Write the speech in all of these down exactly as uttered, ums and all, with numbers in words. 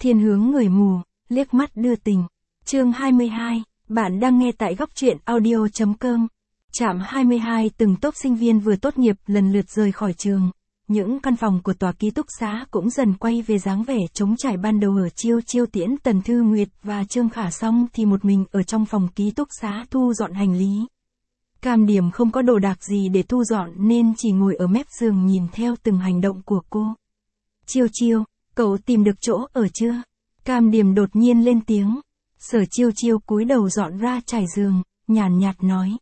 Thiên hướng người mù, liếc mắt đưa tình. Chương hai mươi hai, bạn đang nghe tại góc truyện audio chấm com. Trạm hai mươi hai, từng tốp sinh viên vừa tốt nghiệp lần lượt rời khỏi trường. Những căn phòng của tòa ký túc xá cũng dần quay về dáng vẻ trống trải ban đầu. Ở chiêu chiêu tiễn Tần Thư Nguyệt và Trương Khả xong thì một mình ở trong phòng ký túc xá thu dọn hành lý. Cam Điểm không có đồ đạc gì để thu dọn nên chỉ ngồi ở mép giường nhìn theo từng hành động của cô. Chiêu chiêu, cậu tìm được chỗ ở chưa? Cam Điểm đột nhiên lên tiếng. Sở Chiêu Chiêu cúi đầu dọn ra trải giường, nhàn nhạt nói.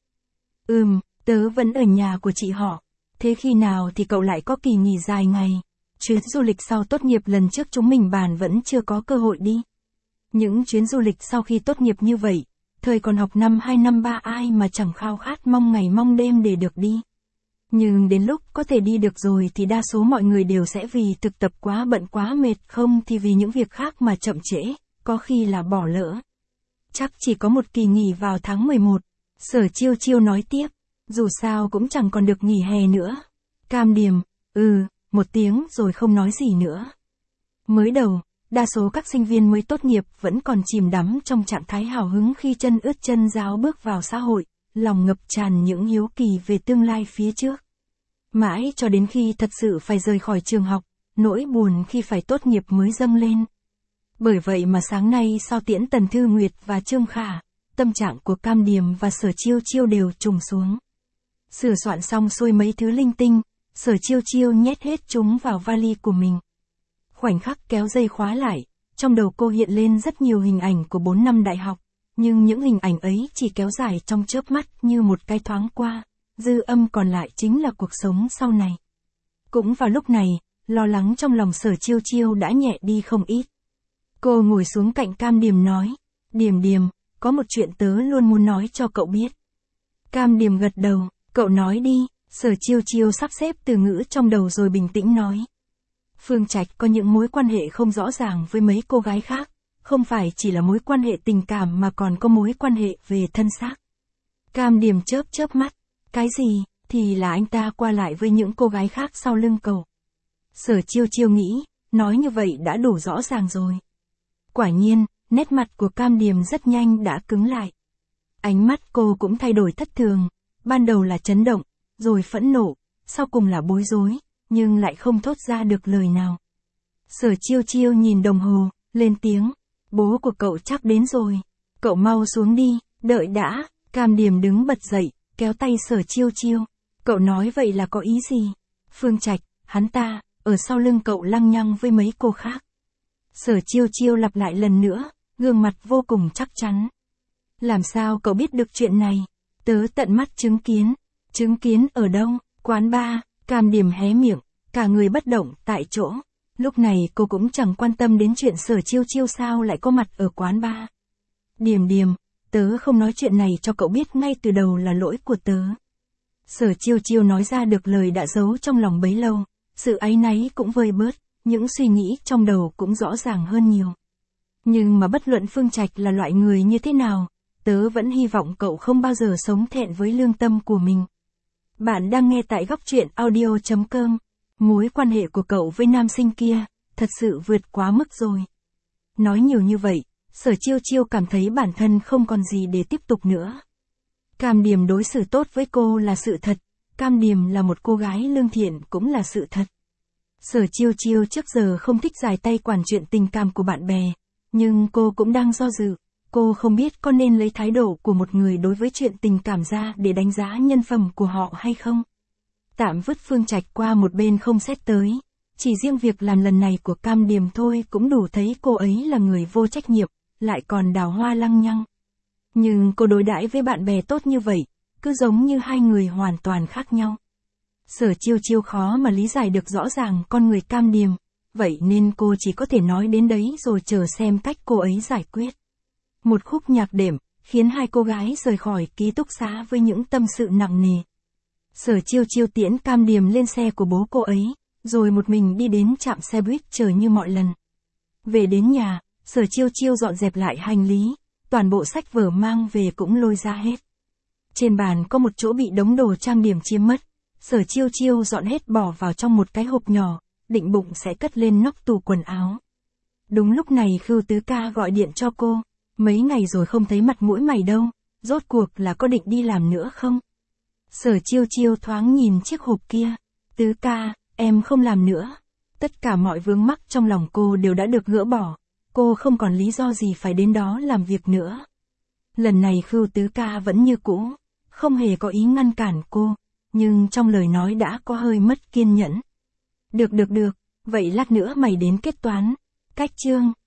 Ừm, tớ vẫn ở nhà của chị họ. Thế khi nào thì cậu lại có kỳ nghỉ dài ngày? Chuyến du lịch sau tốt nghiệp lần trước chúng mình bàn vẫn chưa có cơ hội đi. Những chuyến du lịch sau khi tốt nghiệp như vậy, thời còn học năm hai năm ba ai mà chẳng khao khát mong ngày mong đêm để được đi. Nhưng đến lúc có thể đi được rồi thì đa số mọi người đều sẽ vì thực tập quá bận quá mệt, không thì vì những việc khác mà chậm trễ, có khi là bỏ lỡ. Chắc chỉ có một kỳ nghỉ vào tháng mười một, Sở Chiêu Chiêu nói tiếp, dù sao cũng chẳng còn được nghỉ hè nữa. Cam Điểm, ừ, một tiếng rồi không nói gì nữa. Mới đầu, đa số các sinh viên mới tốt nghiệp vẫn còn chìm đắm trong trạng thái hào hứng khi chân ướt chân ráo bước vào xã hội, lòng ngập tràn những hiếu kỳ về tương lai phía trước. Mãi cho đến khi thật sự phải rời khỏi trường học, nỗi buồn khi phải tốt nghiệp mới dâng lên. Bởi vậy mà sáng nay sau tiễn Tần Thư Nguyệt và Trương Khả, tâm trạng của Cam Điểm và Sở Chiêu Chiêu đều trùng xuống. Sửa soạn xong xuôi mấy thứ linh tinh, Sở Chiêu Chiêu nhét hết chúng vào vali của mình. Khoảnh khắc kéo dây khóa lại, trong đầu cô hiện lên rất nhiều hình ảnh của bốn năm đại học, nhưng những hình ảnh ấy chỉ kéo dài trong chớp mắt như một cái thoáng qua, dư âm còn lại chính là cuộc sống sau này. Cũng vào lúc này, lo lắng trong lòng Sở Chiêu Chiêu đã nhẹ đi không ít. Cô ngồi xuống cạnh Cam Điểm nói, Điểm Điểm, có một chuyện tớ luôn muốn nói cho cậu biết. Cam Điểm gật đầu, cậu nói đi. Sở Chiêu Chiêu sắp xếp từ ngữ trong đầu rồi bình tĩnh nói. Phương Trạch có những mối quan hệ không rõ ràng với mấy cô gái khác, không phải chỉ là mối quan hệ tình cảm mà còn có mối quan hệ về thân xác. Cam Điểm chớp chớp mắt, cái gì, thì là anh ta qua lại với những cô gái khác sau lưng cậu. Sở Chiêu Chiêu nghĩ, nói như vậy đã đủ rõ ràng rồi. Quả nhiên, nét mặt của Cam Điểm rất nhanh đã cứng lại. Ánh mắt cô cũng thay đổi thất thường, ban đầu là chấn động, rồi phẫn nộ, sau cùng là bối rối, nhưng lại không thốt ra được lời nào. Sở Chiêu Chiêu nhìn đồng hồ, lên tiếng, bố của cậu chắc đến rồi, cậu mau xuống đi, đợi đã. Cam Điểm đứng bật dậy, kéo tay Sở Chiêu Chiêu, cậu nói vậy là có ý gì? Phương Trạch, hắn ta, ở sau lưng cậu lăng nhăng với mấy cô khác. Sở Chiêu Chiêu lặp lại lần nữa, gương mặt vô cùng chắc chắn. Làm sao cậu biết được chuyện này? Tớ tận mắt chứng kiến. Chứng kiến ở đâu? Quán bar. Cam Điểm hé miệng, cả người bất động tại chỗ. Lúc này cô cũng chẳng quan tâm đến chuyện Sở Chiêu Chiêu sao lại có mặt ở quán bar. Điểm Điểm, tớ không nói chuyện này cho cậu biết ngay từ đầu là lỗi của tớ. Sở Chiêu Chiêu nói ra được lời đã giấu trong lòng bấy lâu, sự áy náy cũng vơi bớt, những suy nghĩ trong đầu cũng rõ ràng hơn nhiều. Nhưng mà bất luận Phương Trạch là loại người như thế nào, tớ vẫn hy vọng cậu không bao giờ sống thẹn với lương tâm của mình. Bạn đang nghe tại góc truyện audio chấm com. Mối quan hệ của cậu với nam sinh kia, thật sự vượt quá mức rồi. Nói nhiều như vậy, Sở Chiêu Chiêu cảm thấy bản thân không còn gì để tiếp tục nữa. Cam Điểm đối xử tốt với cô là sự thật, Cam Điểm là một cô gái lương thiện cũng là sự thật. Sở Chiêu Chiêu trước giờ không thích dài tay quản chuyện tình cảm của bạn bè, nhưng cô cũng đang do dự. Cô không biết có nên lấy thái độ của một người đối với chuyện tình cảm ra để đánh giá nhân phẩm của họ hay không. Tạm vứt Phương Trạch qua một bên không xét tới, chỉ riêng việc làm lần này của Cam Điểm thôi cũng đủ thấy cô ấy là người vô trách nhiệm, lại còn đào hoa lăng nhăng. Nhưng cô đối đãi với bạn bè tốt như vậy, cứ giống như hai người hoàn toàn khác nhau. Sở Chiêu Chiêu khó mà lý giải được rõ ràng con người Cam Điểm, vậy nên cô chỉ có thể nói đến đấy rồi chờ xem cách cô ấy giải quyết. Một khúc nhạc đệm, khiến hai cô gái rời khỏi ký túc xá với những tâm sự nặng nề. Sở Chiêu Chiêu tiễn Cam Điểm lên xe của bố cô ấy, rồi một mình đi đến trạm xe buýt chờ như mọi lần. Về đến nhà, Sở Chiêu Chiêu dọn dẹp lại hành lý, toàn bộ sách vở mang về cũng lôi ra hết. Trên bàn có một chỗ bị đống đồ trang điểm chiếm mất, Sở Chiêu Chiêu dọn hết bỏ vào trong một cái hộp nhỏ, định bụng sẽ cất lên nóc tủ quần áo. Đúng lúc này Khưu Tứ Ca gọi điện cho cô. Mấy ngày rồi không thấy mặt mũi mày đâu, rốt cuộc là có định đi làm nữa không? Sở Chiêu Chiêu thoáng nhìn chiếc hộp kia. Tứ ca, em không làm nữa. Tất cả mọi vướng mắc trong lòng cô đều đã được gỡ bỏ. Cô không còn lý do gì phải đến đó làm việc nữa. Lần này Khưu Tứ Ca vẫn như cũ, không hề có ý ngăn cản cô, nhưng trong lời nói đã có hơi mất kiên nhẫn. Được được được, vậy lát nữa mày đến kết toán. Cách chương